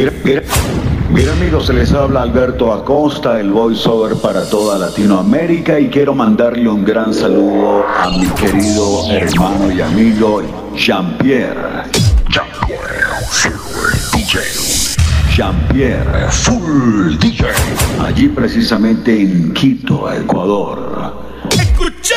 Mira amigos, se les habla Alberto Acosta, el voiceover para toda Latinoamérica, y quiero mandarle un gran saludo a mi querido hermano y amigo Jean-Pierre. Jean-Pierre Full DJ, allí precisamente en Quito, Ecuador. ¡Escucha!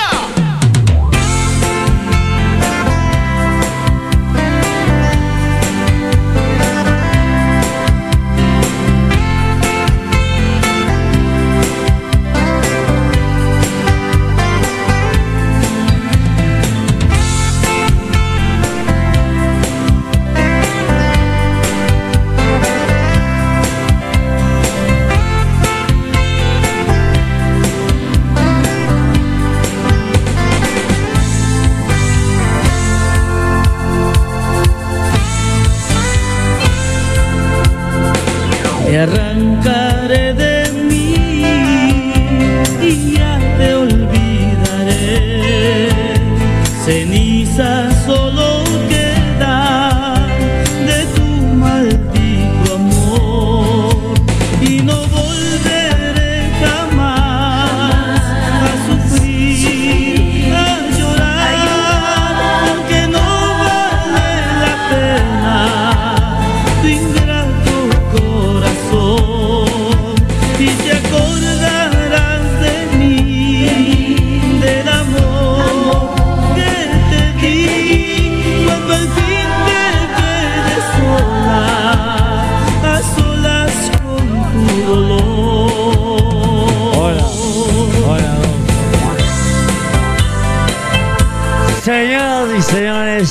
Te arrancaré de mí y ya te olvidaré. Ceniza solo queda de tu maldito amor y no volveré jamás a sufrir, a llorar, porque no vale la pena tu ingrato corazón. Y te acordarás de mí, del amor que te di, cuando al fin te quedes sola, a solas con tu dolor. Hola. Señoras y señores,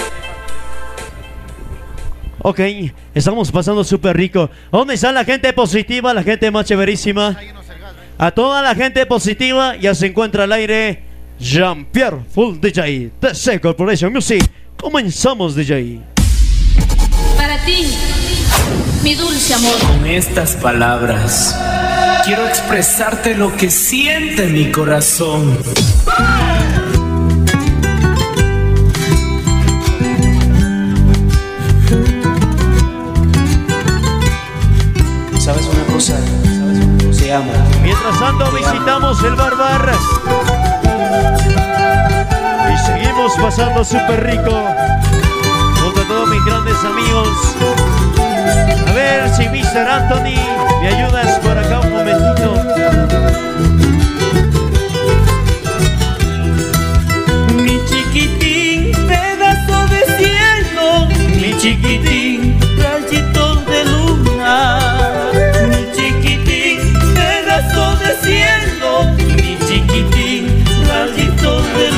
ok, estamos pasando súper rico. ¿Dónde está la gente positiva, la gente más chéverísima? A toda la gente positiva ya se encuentra al aire Jean-Pierre Full DJ, TC Corporation Music. Comenzamos, DJ. Para ti, mi dulce amor. Con estas palabras quiero expresarte lo que siente mi corazón. ¿Sabes una cosa? Te amo. Mientras tanto visitamos el Bar y seguimos pasando súper rico junto a todos mis grandes amigos. A ver si Mr. Anthony me ayudas por acá un momentito. Mi chiquitín, pedazo de cielo, mi chiquitín, rayito de luna, mi chiquitín, pedazo de cielo, mi chiquitín, rayito de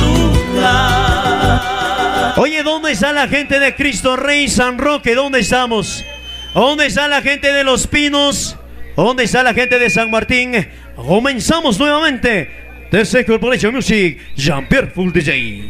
luna. Oye, ¿dónde está la gente de Cristo Rey San Roque? ¿Dónde estamos? ¿Dónde está la gente de Los Pinos? ¿Dónde está la gente de San Martín? Comenzamos nuevamente. TC Corporation Music, Jean-Pierre Full DJ.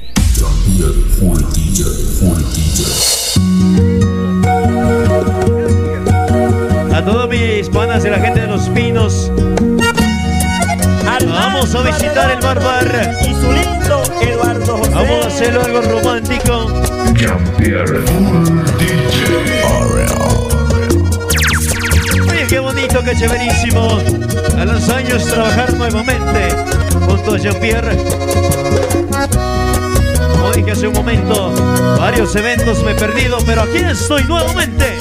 A todos mis panas de la gente de Los Pinos, vamos a visitar el Bar y su lindo Eduardo José. Vamos a hacerlo algo romántico. Jean-Pierre Full DJ. Oye, qué bonito, qué chéverísimo. A los años trabajar nuevamente junto a Jean-Pierre. Como dije hace un momento, varios eventos me he perdido, pero aquí estoy nuevamente.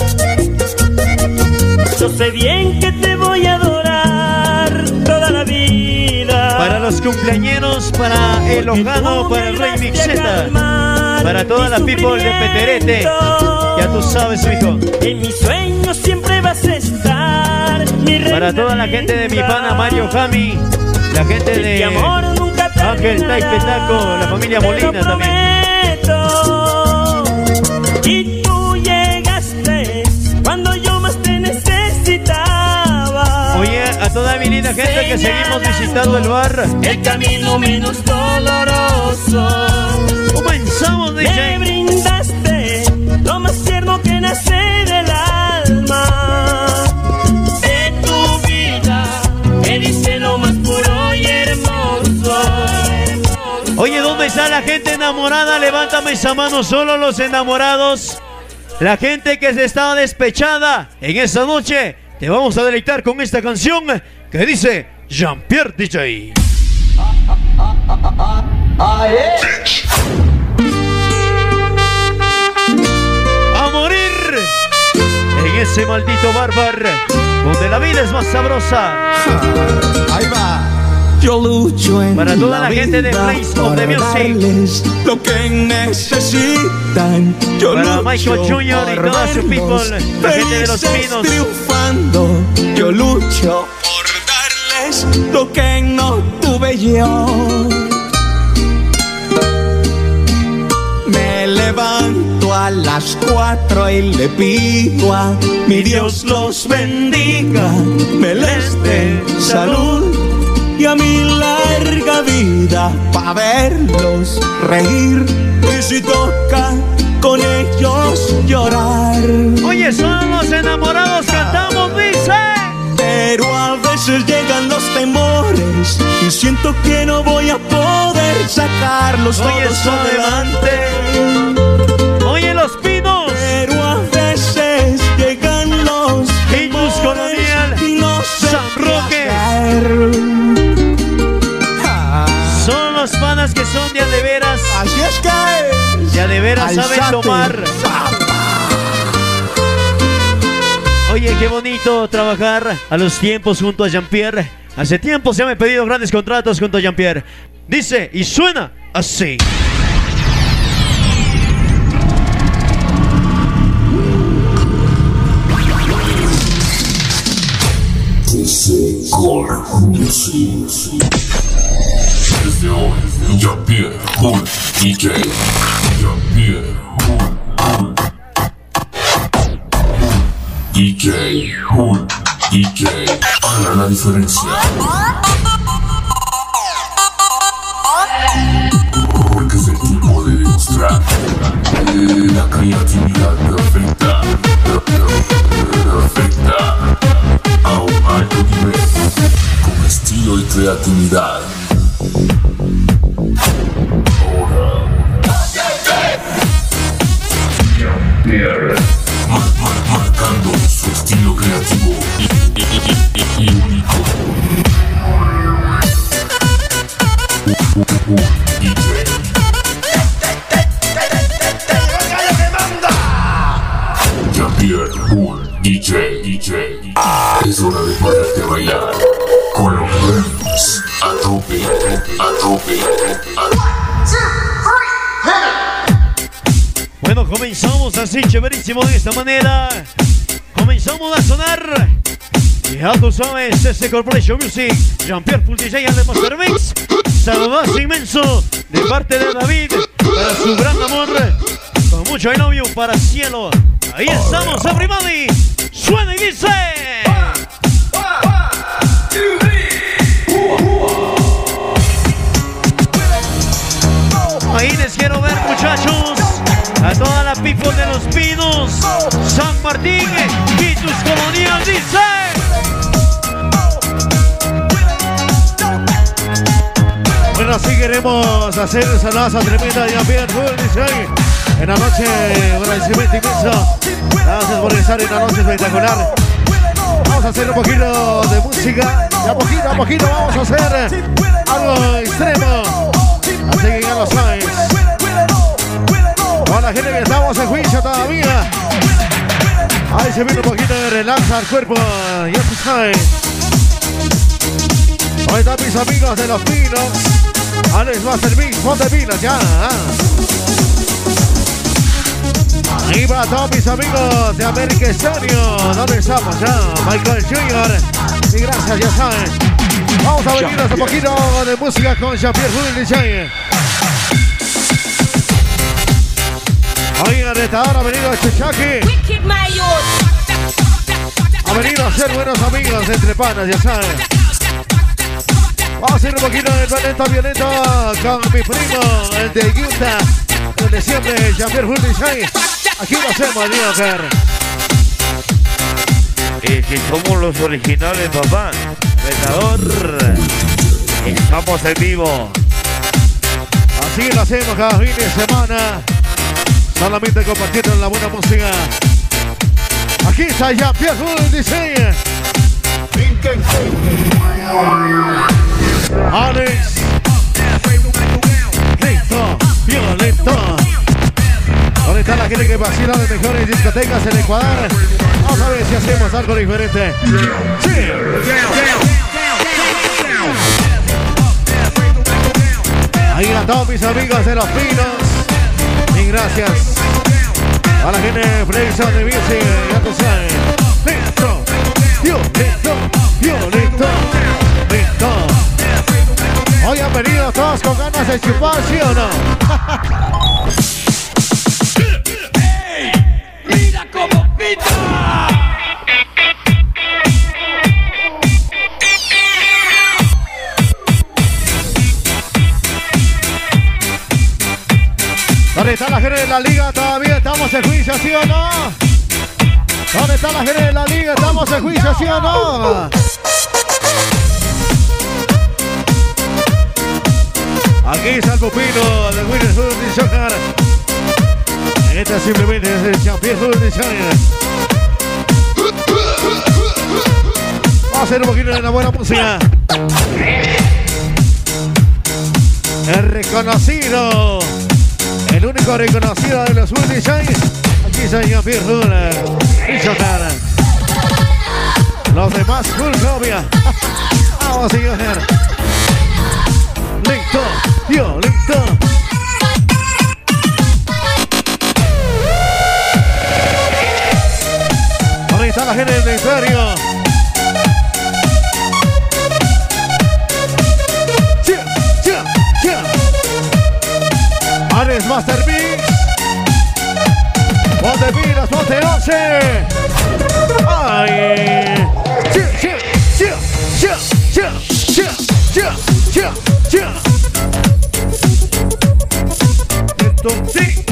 Yo sé bien que te voy a adorar toda la vida. Para los cumpleañeros, para el Ojano, para el Rey Mixeta, para toda la people de Peterete. Ya tú sabes, mijo. En mis sueños siempre vas a estar, mi reina. Para toda la gente de mi pana Mario Jami, la gente de Ángel Taipetaco, la familia Molina también. Y tú llegaste cuando yo más te necesitaba. Oye, a toda mi linda gente que seguimos visitando el bar, el camino menos doloroso. Comenzamos, DJ. Me brindaste lo más tierno que nace del alma. De tu vida me dice lo más puro y hermoso. Oye, ¿dónde está la gente enamorada? Levántame esa mano, solo los enamorados. La gente que se estaba despechada en esta noche, te vamos a deleitar con esta canción que dice Jean-Pierre DJ. A morir en ese maldito bárbaro donde la vida es más sabrosa. Ahí va. Yo lucho en para toda la gente de Place of the Music, lo que necesitan. Yo para lucho Michael Jr. y toda su people, la gente de Los Pinos. Triunfando, yo lucho por darles lo que no tuve yo. Me levanto a las 4 y le pido a mi Dios los bendiga, me les dé salud y a mi larga vida pa' verlos reír y si toca con ellos llorar. Oye, son los enamorados cantamos, dice. Pero a veces llegan los temores y siento que no voy a poder sacarlos todos adelante. Oye, Los Pinos. Pero a veces llegan los Indus Colonial y no sé San Roque. Son los panas que son de a de veras. Así es que De a de veras alzate. saben tomar. Oye, qué bonito trabajar a los tiempos junto a Jean-Pierre. Hace tiempo se me han pedido grandes contratos junto a Jean-Pierre. Dice y suena así. Desde hoy, Jean-Pierre Hood DJ. Jean-Pierre Hood DJ. Hood DJ. Haga la diferencia. Porque es el tipo de demostrar la creatividad perfecta. Perfecta. A un alto nivel. Con estilo y creatividad. Ahora Jean-Pierre marcando su estilo creativo y único. DJ. Jean-Pierre Hood DJ. Es hora de ponerte a bailar con los ritmos a tope, a tope, Bueno, comenzamos así, chéverísimo de esta manera. Comenzamos a sonar. Ya tú sabes, ese Corporation Music, Jean-Pierre Full DJ and the Master Mix. Saludazo inmenso de parte de David para su gran amor. Con mucho I love you para Cielo. Ahí estamos, everybody. Suena y dice. Ahí les quiero ver, muchachos. A toda la people de Los Pinos, San Martín, Indus Colonial, dice. Bueno, así queremos hacer esa laza tremenda de Jean-Pierre Hood DJ. En la noche, un agradecimiento inmenso. Gracias por estar en la noche espectacular. Vamos a hacer un poquito de música. Y a poquito vamos a hacer algo extremo. Así que ya lo sabes. Para la gente que estamos en juicio todavía. Ahí se viene un poquito de relax al cuerpo. Ya tú sabes. Ahí están mis amigos de Los Pinos. Alex Master Mix, ponte pilas ya. Y para todos mis amigos de América Estéreo, ¿dónde estamos ya? Michael Jr. Y gracias, ya saben. Vamos a venirnos un poquito de música con Jean-Pierre Hood DJ. Oigan, esta hora ha venido Chuchaki. Ha venido a ser buenos amigos entre panas, ya saben. Vamos a hacer un poquito de talento violento con mi primo, el de Utah, el de siempre, Jean-Pierre Hood DJ. Aquí lo hacemos, Dioker. Y si somos los originales, papá, Venador, estamos en vivo. Así lo hacemos cada fin de semana. Solamente compartiendo la buena música. Aquí está Jean-Pierre Full Design. Alex. Listo, violento. ¿Dónde está la gente que vacila las mejores discotecas en Ecuador? Vamos a ver si hacemos algo diferente. Sí. Ahí a todos mis amigos de Los Pinos. Y gracias a la gente de Fredson de Bici. Ya tú sabes. Listo, violento, violento, listo. Hoy han venido todos con ganas de chupar, ¿sí o no? ¡Hey! ¡Mira cómo pita! ¿Dónde está la gente de la liga? Todavía estamos en juicio, ¿sí o no? ¿Dónde está la gente de la liga? ¿Estamos en juicio, sí o no? Aquí está el pupilo del Winner Food Designer. Este simplemente es el Jean-Pierre Food Designer. Vamos a hacer un poquito de la buena música. El reconocido, el único reconocido de los Food Design. Aquí está Jean-Pierre Food Designer. Los demás full copia. Vamos, señor. Listo, violento. Ahí está la gente del Imperio. Ares Master Mix. Ponte pilas, ponte 11. Ay. Esto sí.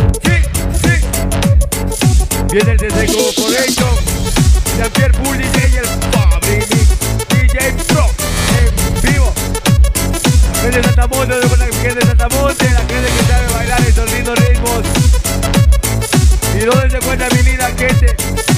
Viene desde Corporation, Jean-Pierre Full DJ y el Fabri DJ Pro en vivo. La gente de Santa Monte, la gente de Santa Monte, la gente que sabe bailar estos lindos ritmos. ¿Y dónde se encuentra mi linda gente?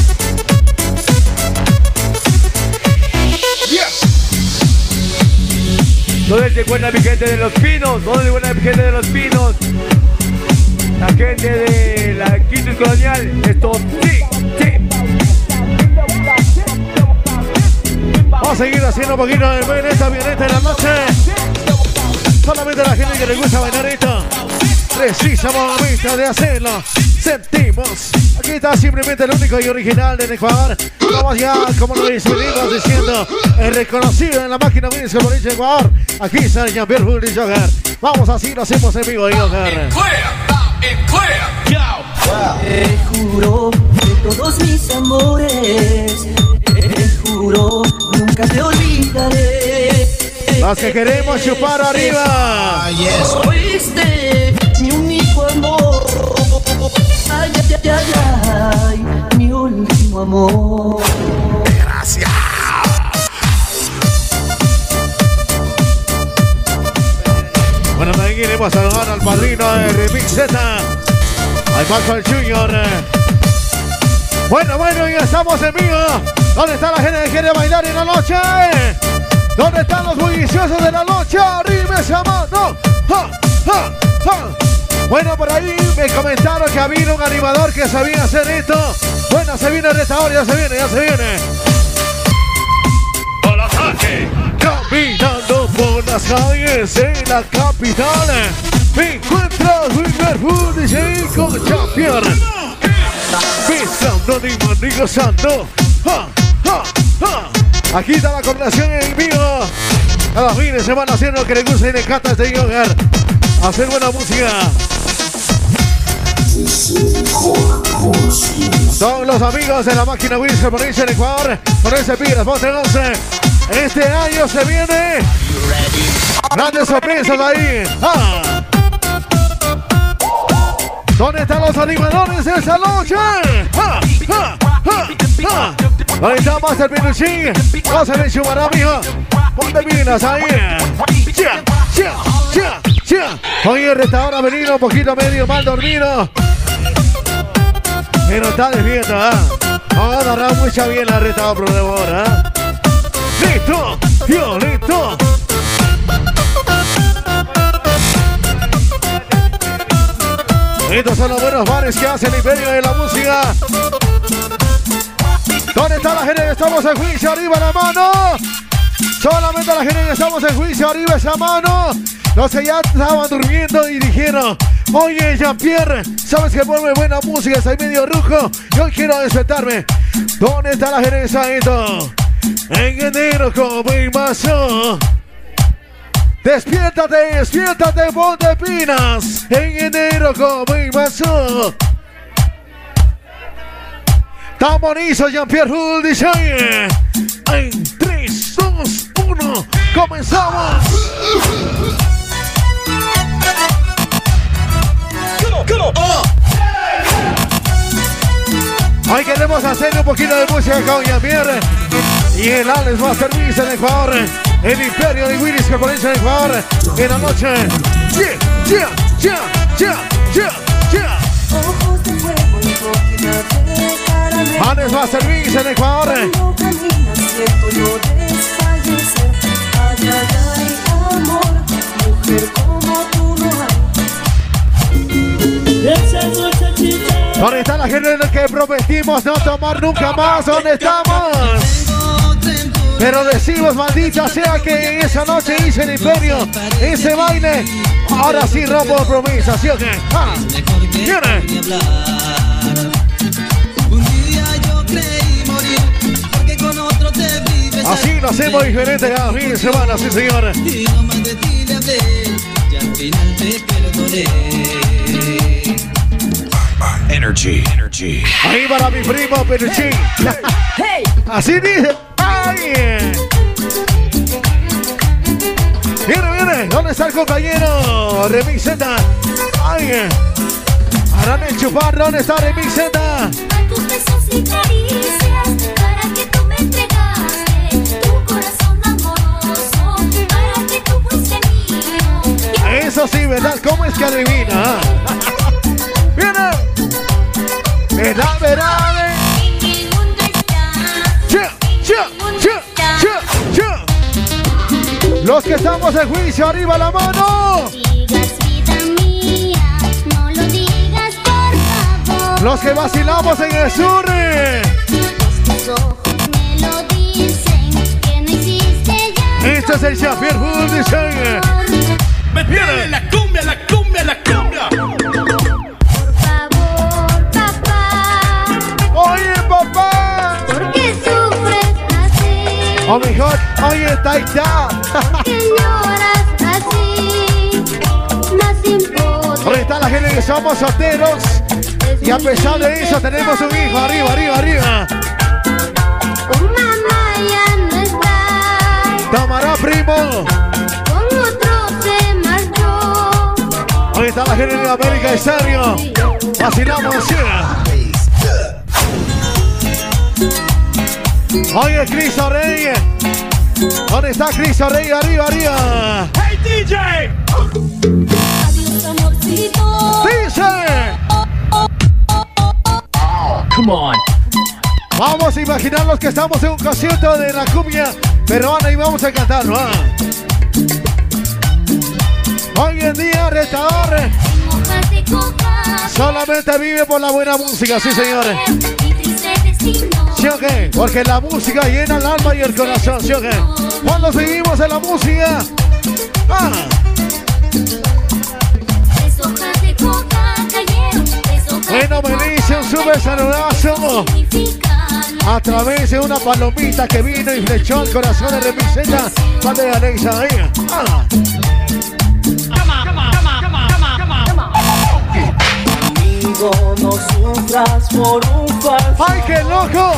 ¿Dónde se encuentra mi gente de Los Pinos? ¿Dónde se encuentra mi gente de Los Pinos? La gente de la Quinto Colonial. Esto sí. Vamos a seguir haciendo un poquito de buen esta avioneta en la noche. Solamente la gente que le gusta bailar esto precisa momento de hacerlo. Sentimos. Aquí está simplemente el único y original del Ecuador. Vamos ya, como lo venimos diciendo, el reconocido en la máquina Winners Corporation Ecuador. Aquí está el Jean-Pierre Full Designer. Vamos así, lo hacemos en vivo y hogar. Te juro de todos mis amores, te juro nunca te olvidaré. Los que queremos chupar arriba. Fuiste mi único amor, ay, ay, ay, ay, mi último amor. Gracias. Bueno, también queremos saludar al padrino de Remix Z, al Maxwell Junior. Bueno, ya estamos en vivo. ¿Dónde está la gente que quiere bailar en la noche? ¿Dónde están los bulliciosos de la noche? ¡Arriba esa mano! ¡Ja, ja, ja! Bueno, por ahí me comentaron que había un animador que sabía hacer esto. Bueno, se viene el restaurador, ya se viene. ¡Hola, Saque! Caminando por las calles de la capital, me encuentro Winner Food DJ con Jean-Pierre. Pisando ni manigosando. ¡Ja, ja, ja! Aquí está la combinación en vivo. A los fines se van haciendo lo que les gusta y les encanta este hogar. Hacer buena música. Son los amigos de la máquina Winners Corporation en Ecuador. Con ese pilas, ponte 11. Este año se viene grandes sorpresas ahí. ¡Ah! ¿Dónde están los animadores de esta noche? ¡Ja, ja, ja, ja! Ahí está Master Pinuchin. No se me chumará, mijo. Ponte pilas ahí. Oye, el restaurante ha venido un poquito medio mal dormido. Pero está despierto, agarra mucha bien la reta, problemor, Listo, yo, listo. Estos son los buenos bares que hace el imperio de la música. ¿Dónde está la gente? Estamos en juicio, arriba la mano. Solamente la gente que estamos en juicio, arriba esa mano. Los que ya estaban durmiendo y dijeron: oye, Jean-Pierre, sabes que ponme buena música, estoy medio rujo y hoy quiero despertarme. ¿Dónde está la gente que está esto? En enero como mazo. Despiértate, despiértate, ponte pinas. En enero como mazo. Tan bonito, Jean-Pierre Full DJ. En 3, 2, 1, comenzamos. Hoy queremos hacer un poquito de música con Jean-Pierre y el Alex Masterpiece en Ecuador, el Imperio de Willis que comienza en Ecuador en la noche. Alex Masterpiece en Ecuador. ¿Dónde está la gente que prometimos no tomar nunca más? ¿Dónde estamos? Pero decimos, maldita sea, que en esa noche hice el imperio, ese baile. Ahora sí rompo promesas, ¿sí o qué? ¿Viene? Así lo hacemos diferente cada fin de semana, sí señor. Energy, energy. Ahí para mi primo Peluchín. Hey. Así dice. ¡Ay! Viene. ¿Dónde está el compañero? Remix Z. ¡Ay! Harán el chupar. ¿Dónde está Remix Z? A tus besos y caricias, para que tú me entregaste tu corazón amoroso, para que tú fuiste mío. Eso sí, ¿verdad? ¿Cómo es que adivina? ¡Viene! ¡Verdad, verdad! En el mundo estás. Los que estamos en juicio, arriba la mano. Digas vida mía, no lo digas por favor. Los que vacilamos en el sur. Tus ojos me lo dicen, que no existe ya. Este es el Jean-Pierre Full DJ. ¡Métele la cumbia, la cumbia, la cumbia! Por favor, papá. Oye, papá. ¿Por qué sufres así? O mejor, oye, Taita. ¿Por qué lloras así? Más imposible. Ahí está la gente que somos solteros. Y a pesar de eso tenemos un hijo. Arriba, arriba, arriba. Mamá ya no está. Tomará, primo. Con otro se marchó. Ahí está la gente de América, en serio. Vacilamos, sí. Oye, Cristo Rey. ¿Dónde está Cristo Rey? Arriba, arriba. ¡Hey, DJ! Adiós, amorcito. Dice. Come on. Vamos a imaginarnos que estamos en un concierto de la cumbia peruana y vamos a cantarlo. Hoy en día, retador Hojas de coca. solamente vive por la buena música, sí señores. Mi triste destino. ¿Sí o qué? Porque la música llena el alma y el corazón, ¿sí o qué? Cuando seguimos en la música. Tres hojas de coca cayeron. Tres hojas Bueno, de me coca dice un súper saludazo significa a través de una palomita que vino y flechó el corazón de Remiseta. Padre de Alexa ahí. Amigo, no sufras por un falso. ¡Ay, qué loco!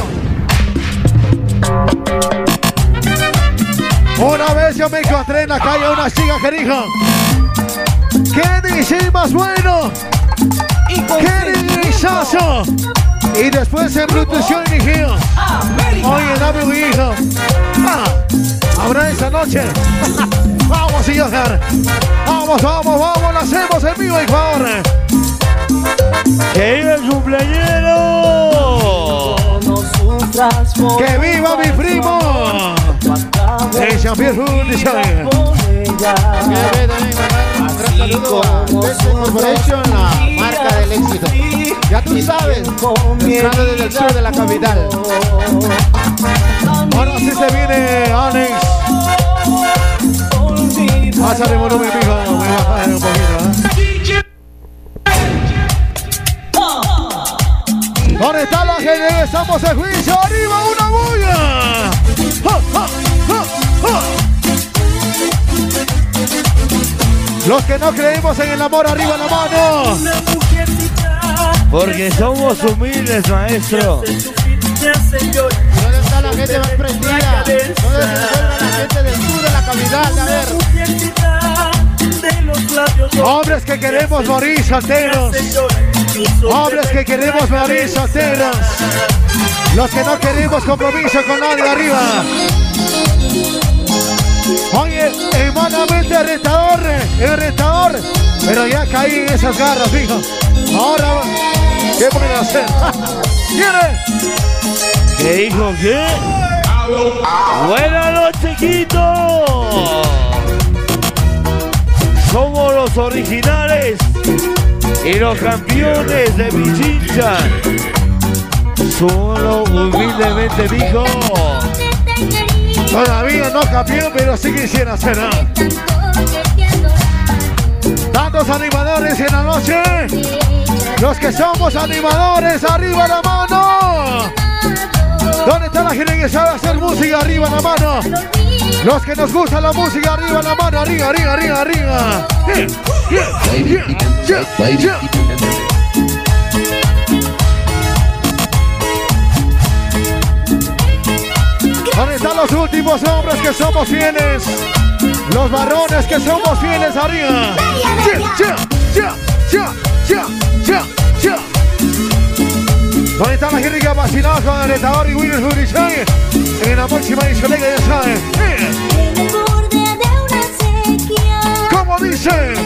Una vez yo me encontré en la calle a una chica que dijo: ¿qué dice más bueno? ¡Qué divisazo! Y después se embruteció y dijo: oye, dame un hijo. ¿Habrá esa noche? Vamos, señor. Vamos, vamos, vamos. Lo hacemos en vivo, Ecuador. ¡Que viva el cumpleañero! ¡Que viva mi primo! ¡El Jean-Pierre Full Design! Un saludo a Texas Corporation, la marca del éxito. Ya tú sabes, entrando desde el sur de la capital. Ahora sí se viene Alex. Pásale volumen, mijo. Voy a bajar un poquito. ¿Dónde está la gente? Estamos en juicio. ¡Arriba una bulla! ¡Ja, ja, ja, ja! Los que no creemos en el amor, arriba la mano. Porque somos humildes, maestro. ¿Dónde está la gente más prendida? ¿Dónde se encuentra la gente del sur de la capital? A ver. Hombres que queremos morir solteros. Hombres que queremos morir solteros. Los que no queremos compromiso con nadie, arriba. Oye, hermanamente el retador, pero ya caí en esas garras, hijo. Ahora, ¿qué pueden hacer? ¿Quiere? ¿Qué hijo qué? Buenas noches, Quito. Somos los originales y los campeones de Pichincha. Solo humildemente, mijo. Todavía no campeón, pero sí quisiera ser. Tantos animadores en la noche. Los que somos animadores, arriba la mano. ¿Dónde está la gente que sabe hacer música? Arriba la mano. Los que nos gusta la música, arriba la mano. Arriba, arriba, arriba, arriba. ¿Dónde están los últimos hombres que somos fieles? Los varones que somos fieles, arriba. ¿Dónde está la gente que ha vacilado con el retador y Winner Food Design? En la próxima edición, ya saben. ¿Cómo dice?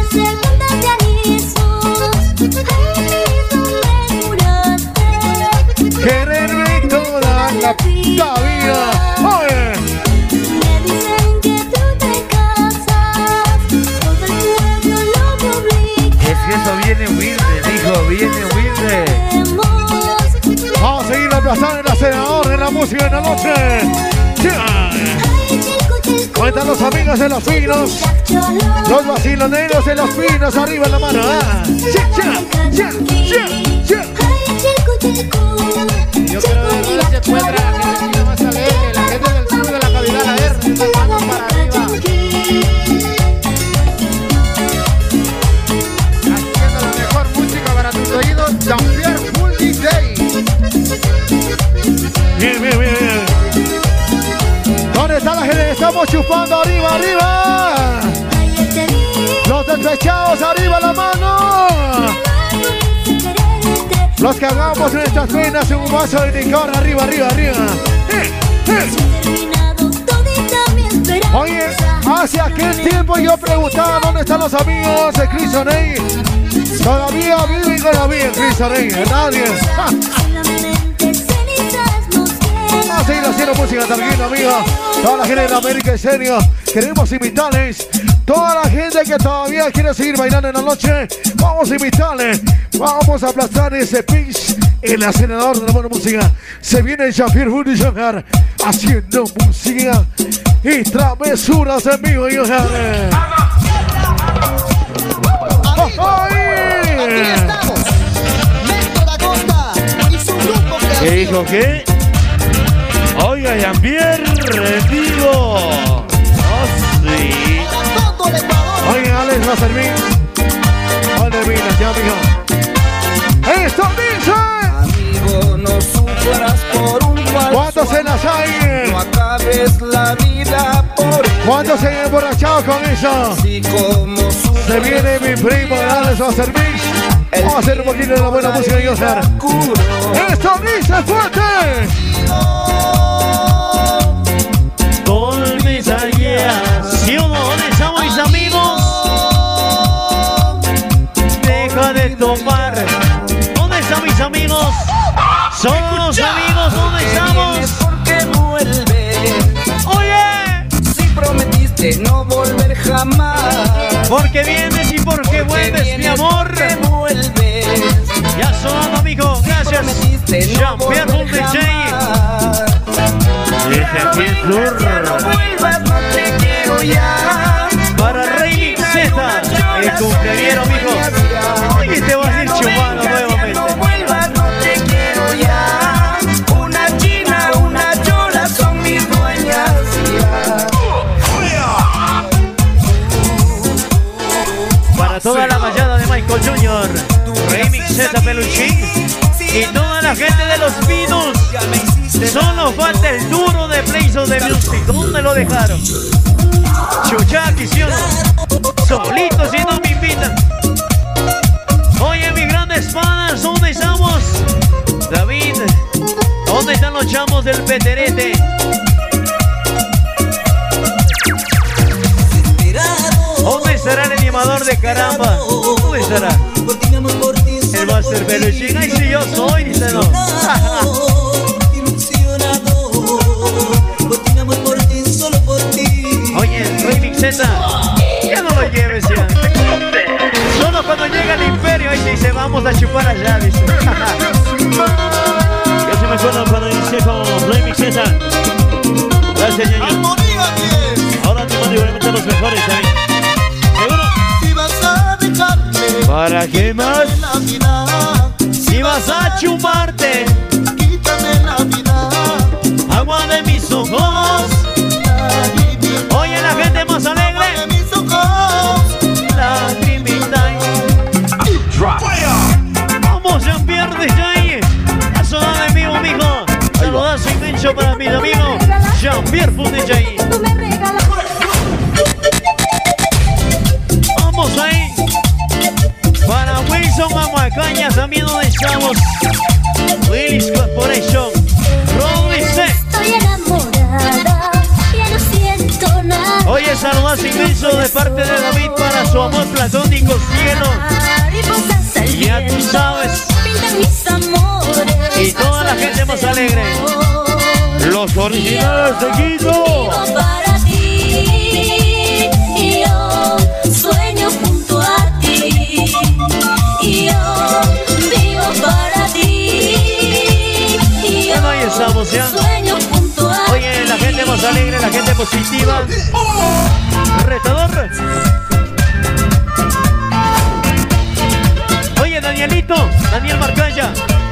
Quererme toda la vida. Oye. Me dicen que tú te casas, todo el pueblo lo publica. Es que eso viene humilde, hijo, viene humilde. Vamos a seguir aplazando en la senadora, en la música, en la noche. Cuentan los amigos de los pinos, los vaciloneros de los pinos, arriba en la mano. Yo creo que no se encuentra la gente más alegre, la gente del sur de la capital. A ver, esas manos para arriba. Haciendo la mejor música para tus oídos, Jean-Pierre Full DJ. Bien, bien, bien, bien. ¿Dónde está la gente? Estamos chupando, arriba, arriba. Los despechados, arriba la mano. Los que hagamos nuestras penas en un vaso de licor, arriba, arriba, arriba. Oye, hace aquel tiempo yo preguntaba dónde están los amigos de Chris O'Neill. Todavía viven con la vida en Chris O'Neill, nadie. Vamos a seguir haciendo música tranquila, amigos. Toda la gente de América en serio, queremos invitarles. Toda la gente que todavía quiere seguir bailando en la noche, vamos a invitarles. Vamos a aplastar ese pitch en el acelerador de la buena música. Se viene Jean-Pierre Full Design haciendo música y travesuras en vivo. Aquí estamos, Néstor Acosta y su grupo. ¿Qué dijo qué? Oiga, Jean-Pierre, digo. Oh, sí. Oye, Alex va a servir. Oye, mira, ya, mijo. ¡Esto dice! Amigo, no sufras por un falso. ¿Cuántos se las hay? No acabes la vida por. ¿Cuántos se han emborrachado con eso? Así como se viene mi primo, Alex va a servir. Vamos a hacer un poquito de la buena música y hacer. ¡Esto dice fuerte! Con mis alias, ¿sí o no? ¿Dónde estamos mis amigos? Deja de tomar mis amigos. Somos amigos, ¿dónde estamos? Porque vuelves. Oye, si prometiste no volver jamás. Porque vienes y porque vuelves, mi amor. Porque vuelves. Ya sonando, amigo, gracias. Jean-Pierre Full DJ. No vuelvas, no te quiero ya. Para Remix Z, el cumpleañero, amigo. Oye, te vas a ir chumando nuevamente. No vuelvas, no te quiero ya. Una china, una chola son mis dueñas ya. Para toda la vallada de Michael Jr., Remix Z Peluchín y toda la gente de Los Pinos. Solo falta el duro de Place of the Music. ¿Dónde lo dejaron? Chuchaki, ¿sí o no? Solitos si no me invitan. Oye, mis grandes panas, ¿dónde estamos? David, ¿dónde están los chamos del Peterete? ¿Dónde estará el animador de caramba? ¿Dónde estará? El Master Peluchín. Ay, si yo soy, dice no. Oye, Remix Z, ya no lo lleves ya. Solo cuando llega el imperio, ahí dice, vamos a chupar allá, dice. Yo sí me acuerdo cuando inicié con Remix Z. Gracias, ñaño. Ahora te mando igualmente los mejores, ¿sabes? ¿Para qué más? Si vas a chuparte, quítame la vida, agua de mis ojos. Oye, la gente más alegre. Lagrimita. Vamos, Jean-Pierre DJ. Eso da de vivo, mijo. Saludazo inmenso para mis amigos. Jean-Pierre Full DJ. Vamos ahí. Para Wilson Aguacañas, también donde estamos. Willis Corporation. Rolly C. Estoy enamorada, ya no siento nada. Oye, saludazo inmenso de parte de David para su amor platónico, cielo. Ya tú sabes. Y toda la gente más alegre. Los originales de Guido. Para ti, y yo sueño junto a ti, y yo vivo para ti, y yo bueno, ahí estamos ya. sueño junto a ti. Oye, la gente más alegre, la gente positiva. Retador. Oye, Danielito, Daniel Marcaya.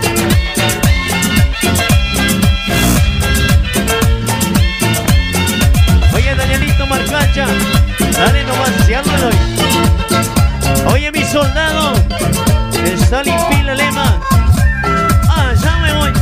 Oye, Danielito Marcaya. Dale nomás, ya me doy. Oye, mi soldado. Está limpio el lema. Ah, ya me voy.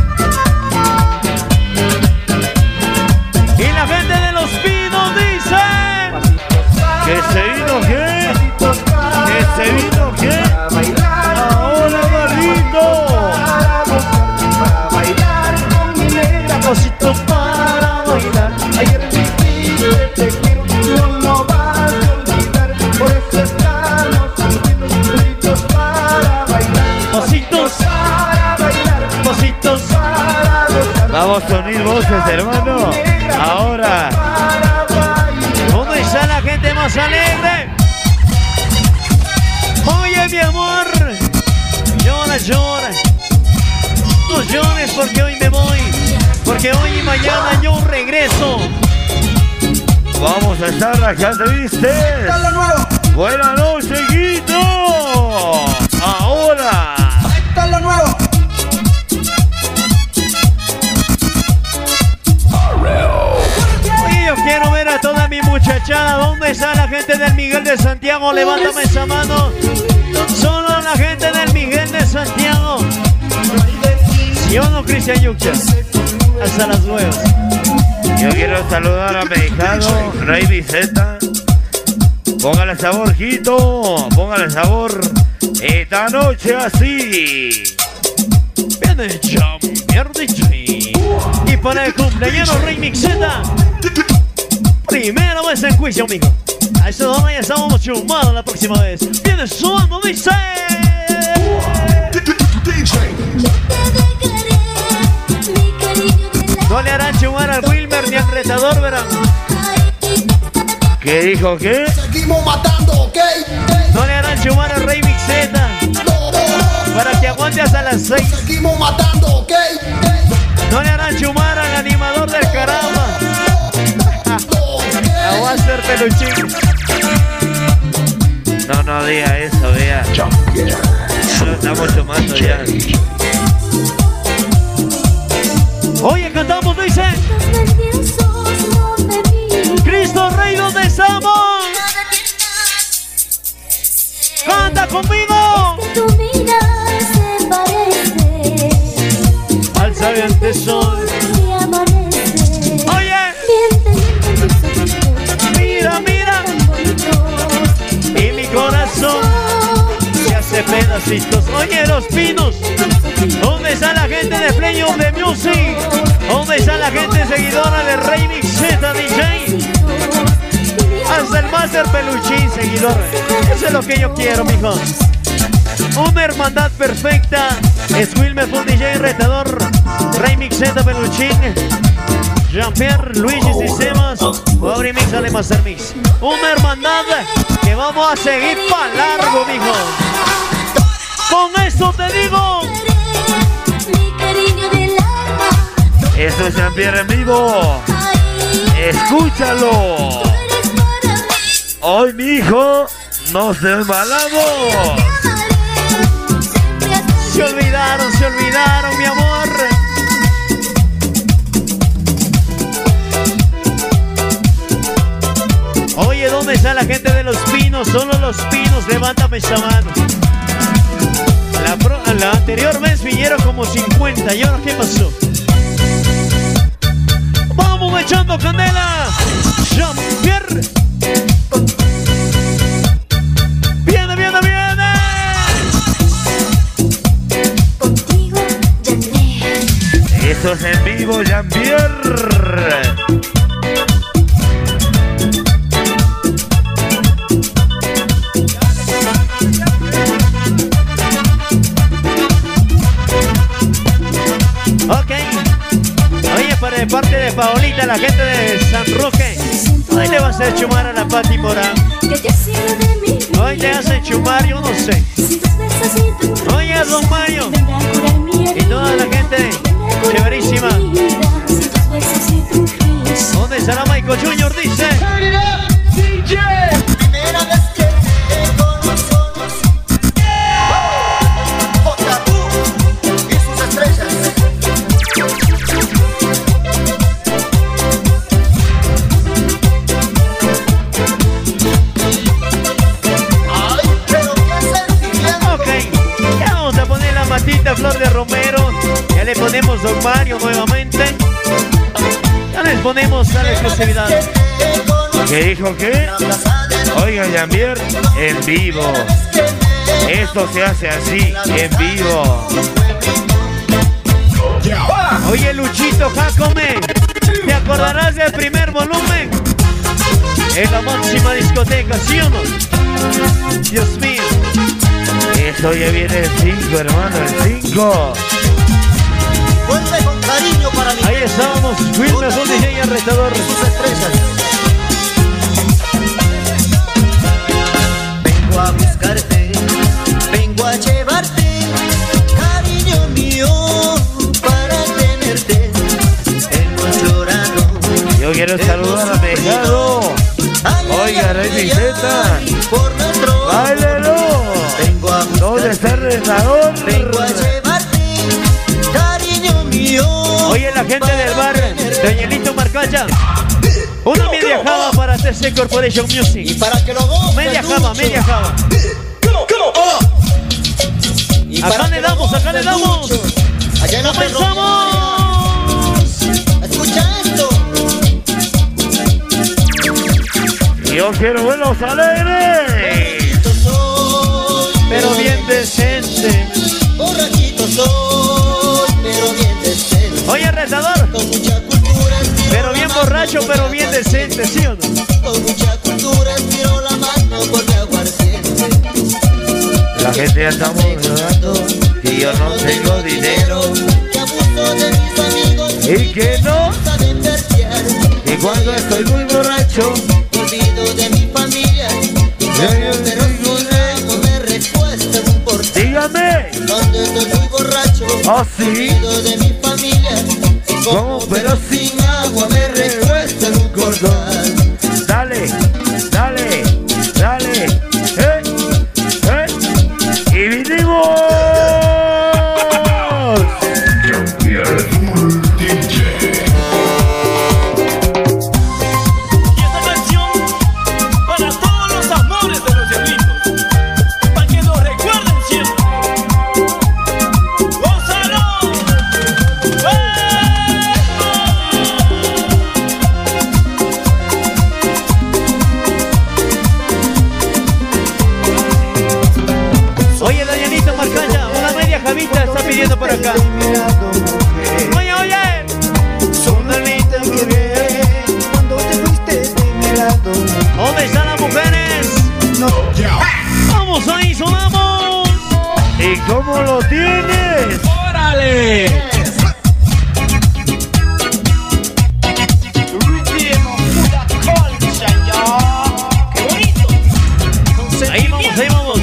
Y la gente de Los Pinos dice que se vino qué, que se vino qué. Ahora Marlito. para bailar con mi negra, Cosito para bailar. ayer dijiste te quiero, tú no vas a olvidar, por eso estamos haciendo gritos para bailar, Cositos para bailar, cositos. para gozar. Vamos a unir voces, hermano. Ahora. ¿Dónde está la gente más alegre? Oye, mi amor. Llora, llora. No llores porque hoy me voy. Porque hoy y mañana yo regreso. Vamos a estar acá, ¿te viste? Buenas noches, Guido. Ahora. Esto es lo nuevo. Oye, yo quiero ver a toda mi muchachada. ¿Dónde está la gente del Miguel de Santiago? Levántame esa mano. Solo la gente del Miguel de Santiago. ¿Sí o no, Cristian Yucha? Hasta las huevas. Yo quiero saludar a Mexicano, Rey Z. Póngale sabor, Quito. Póngale sabor. Esta noche así. Viene Jean-Pierre DJ. Y para el cumpleañero Remix Z. Primera vez en juicio, amigo. A eso donde ya estamos chumados la próxima vez. Viene sonando, dice. DJ No le harán chumar al Wilmer ni al retador, verán. ¿Qué dijo qué? Seguimos matando, ¿ok? No le harán chumar al Rey Mixeta. Para que aguante hasta las 6. Seguimos matando, ¿ok? No le harán chumar al animador del caramba. A Waster Peluchín. No diga eso, vea. Ya lo estamos tomando ya. Oye, cantamos, dice. Cristo Rey, ¿dónde estamos? Canta conmigo. Al sabiente sol. Oye. Mira, mira. Y mi corazón se hace pedacitos. Oye, Los Pinos. ¿Dónde está la gente de Play of the Music? ¿Dónde está la gente seguidora de Rey Mixeta DJ? Hasta el Master Peluchín, seguidor. Eso es lo que yo quiero, mijos. Una hermandad perfecta. Es Wilmer Full DJ, retador, Rey Mixeta Peluchín, Jean-Pierre, Luigi Sistemas, Pobre Mix, Ale Master Mix. Una hermandad que vamos a seguir para largo, mijos. Con esto te digo. Esto es Jean-Pierre en vivo. Escúchalo. Hoy, mi hijo, nos desbalamos. Se olvidaron, mi amor. Oye, ¿dónde está la gente de Los Pinos? Solo Los Pinos, levántame esa mano. La anterior vez vinieron como 50. ¿Y ahora qué pasó? ¡Vamos echando candela! ¡Jean-Pierre! ¡Viene, viene, viene! Esto es en vivo, Jean-Pierre. Ok. Oye, de parte de Paolita, la gente de San Roque, hoy le va a hacer chumar a la Pati Morán. Hoy le hacen chumar, yo no sé. Oye, a Don Mario y toda la gente chéverísima. ¿Dónde estará Michael Jr.? Dice DJ. Primera vez que te conozco. J.U. y sus estrellas. Matita Flor de Romero, ya le ponemos Don Mario nuevamente, ya les ponemos a la exclusividad. ¿Qué dijo qué? Oiga, Jean-Pierre, en vivo. Esto se hace así, en vivo. Oye, Luchito Jacome, ¿te acordarás del primer volumen? En la máxima discoteca, ¿sí o no? Dios mío. Esto ya viene el 5, hermano, el 5. Vuelve con cariño para mí. Ahí estábamos, Wilmer Full DJ y el retador. Sus estrellas. Vengo a buscarte, vengo a llevarte, cariño mío, para tenerte en nuestro rano. Yo quiero saludar a Pejado. Oiga, Rey Mixeta. ¡Báilelo! ¿Dónde está el retador? Vengo a llevarte, cariño mío. Oye, la gente del bar Danielito Marcaya, una media java para TC Corporation Music. Y para que lo goce, media java, media java. Acá le damos, acá le damos. Allá no ¡comenzamos! Escucha esto. Yo quiero verlos alegres. Pero bien decente. Borrachito soy, pero bien decente. Oye, retador. Con mucha cultura. Pero bien borracho, pero bien decente, ¿sí o no? Con mucha cultura, estiro la mano por mi aguardiente. La gente ya estamos llorando. Y yo no tengo dinero. Que abuso de mis amigos. Y que no. Y cuando estoy muy borracho. Me olvido de mi familia. Pero sin agua me recuesta en un portal. Dígame. Cuando estoy muy borracho. Oh, sí. Me olvido de mi familia. ¿Cómo? Pero sin agua me recuesta en un portal. Dale, dale, dale. Y vinimos. Está pidiendo por acá. Oye, oye. Sonalita que cuando te fuiste de mi lado. ¿Dónde están las mujeres? No. Vamos ahí, sonamos. ¿Y cómo lo tienes? ¡Órale! Ahí vamos, ahí vamos.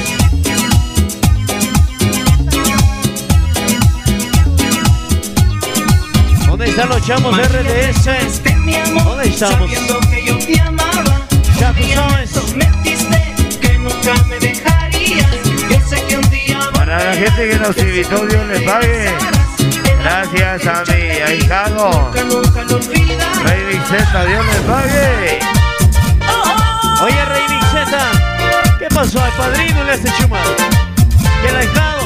¿Dónde están los chamos RDS? ¿Dónde estamos? Ya tú sabes. Para la gente que nos invitó, Dios les pague. Gracias a mi ahijado Rey Vicenta, Dios les pague. Oye, Rey Vicenta, ¿qué pasó? Al padrino le hace chumar. ¿Y el ahijado?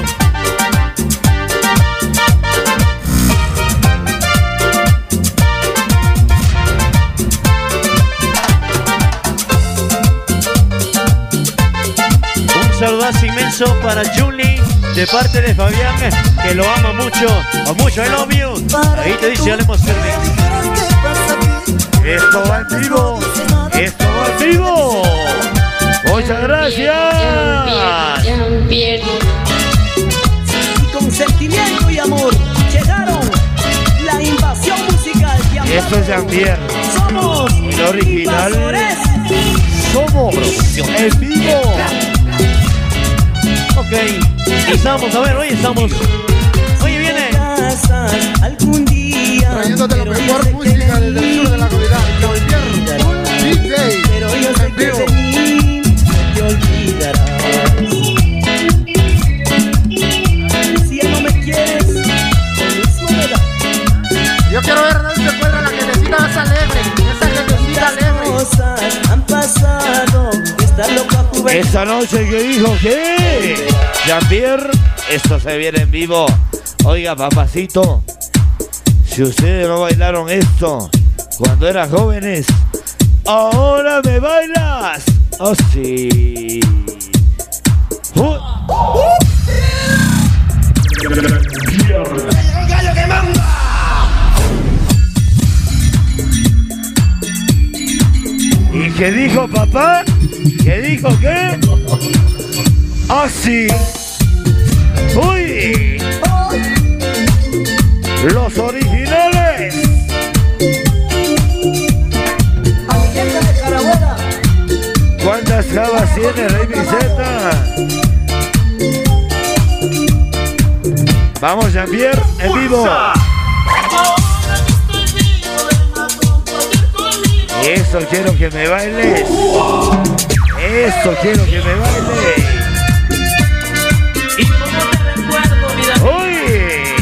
Un saludazo inmenso para Julie, de parte de Fabián, que lo ama mucho, o mucho, I love you. Ahí te dice, hablemos Fermix. Esto va en vivo. Esto va en vivo. Muchas gracias. Con sentimiento y amor llegaron la invasión musical de Esto es Jean-Pierre. Somos el original. invasores. Somos en vivo. Ok, estamos, a ver, hoy estamos. Oye, viene. Algún día. Trayéndote la mejor música desde el sur de la comunidad. DJ. Pero yo sé que de mí no te olvidarás. Si ya no me quieres, con mi soledad. Yo quiero ver dónde se encuentra la gentecita más alegre. Esa gentecita alegre. Cosas han pasado. Esta loca juventud. Esta noche que dijo que Jean-Pierre, esto se viene en vivo. Oiga, papacito, si ustedes no bailaron esto cuando eran jóvenes, ahora me bailas. Oh, sí. ¡El gallo que manda! ¿Y qué dijo papá? ¿Qué dijo qué? ¡Ah, sí! ¡Uy! ¡Los originales! ¿Cuántas jabas tiene Rey Vicenta? Vamos, Jean-Pierre, en vivo. Eso quiero que me bailes. Eso quiero que me bailes. Y como te recuerdo, vida. ¡Uy!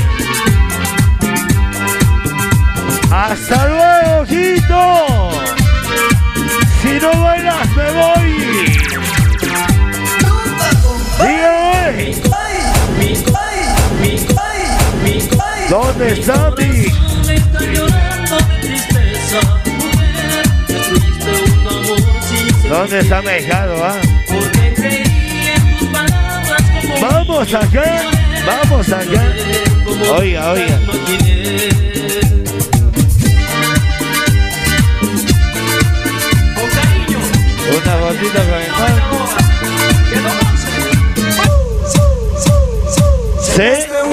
¡Hasta luego, ojito! Si no bailas, me voy. Dígame. ¿Dónde está mi? Está llorando de tristeza. Destruiste un amor sin sentido. ¿Dónde está mi ahijado, ah? Porque creí en tus palabras como Vamos acá, vamos acá. Oiga, oiga. Una gotita con el pan. ¿Sí?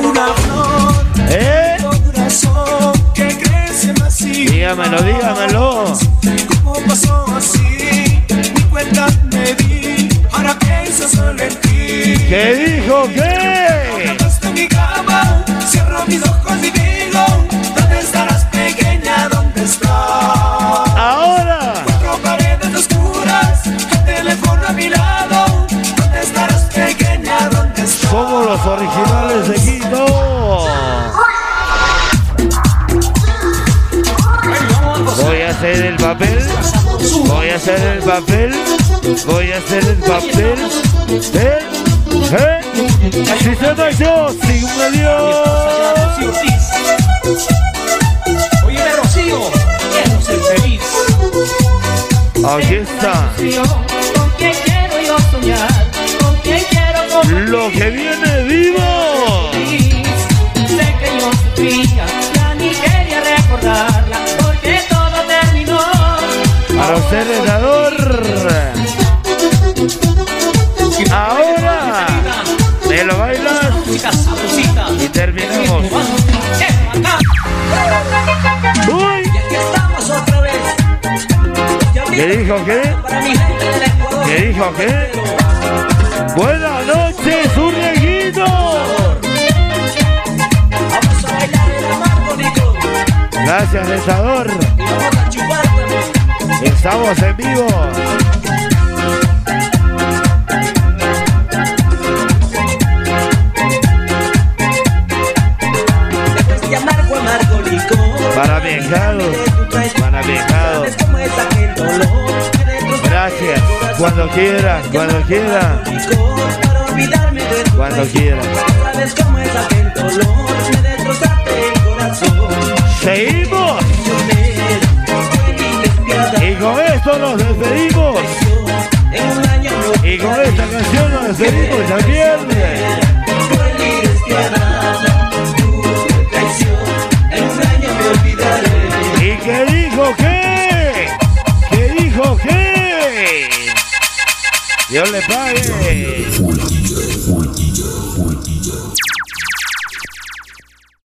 Corazón que crece masivo. Dígamelo, dígamelo. ¿Cómo pasó así? Ni cuenta me di. Ahora pienso solo en ti. ¿Qué dijo qué? Hasta mi cama, cierro mis ojos y digo, ¿dónde estarás, pequeña? ¿Dónde estás? Ahora. 4 paredes oscuras, el teléfono a mi lado. ¿Dónde estarás, pequeña? ¿Dónde estás? Somos los originales de Quito. Voy a hacer el papel. Voy a hacer el papel. Voy a hacer el papel. Si se me yo, sin un adiós. Oye, Rocío, quiero ser feliz. Aquí está. ¿Con quién quiero yo soñar? ¿Con quién quiero compartir? Lo que viene vivo. Sé que yo sufría, ya ni quería recordarla, porque todo terminó. Para usted, redador. Ahora me lo bailas y terminamos. Uy. Y aquí estamos otra vez. ¿Qué dijo qué? ¿Qué dijo qué? Buenas noches, Urneguito. Vamos a bailar el amar bonito. Gracias, Rezador. Y vamos a chupar también. Estamos en vivo. Después de amargo, amargo licor. Para mi hijado. Para mi hijado. ¿Sabes cómo es aquel dolor? Gracias. Cuando quiera, cuando quiera. Para olvidarme de tu Cuando quiera. ¿Sabes cómo es aquel dolor? Me destrozaste el corazón. Seguimos. Y con esto nos despedimos. Y con esta canción nos despedimos también. ¿Y qué dijo qué? ¿Qué dijo qué? Dios le pague.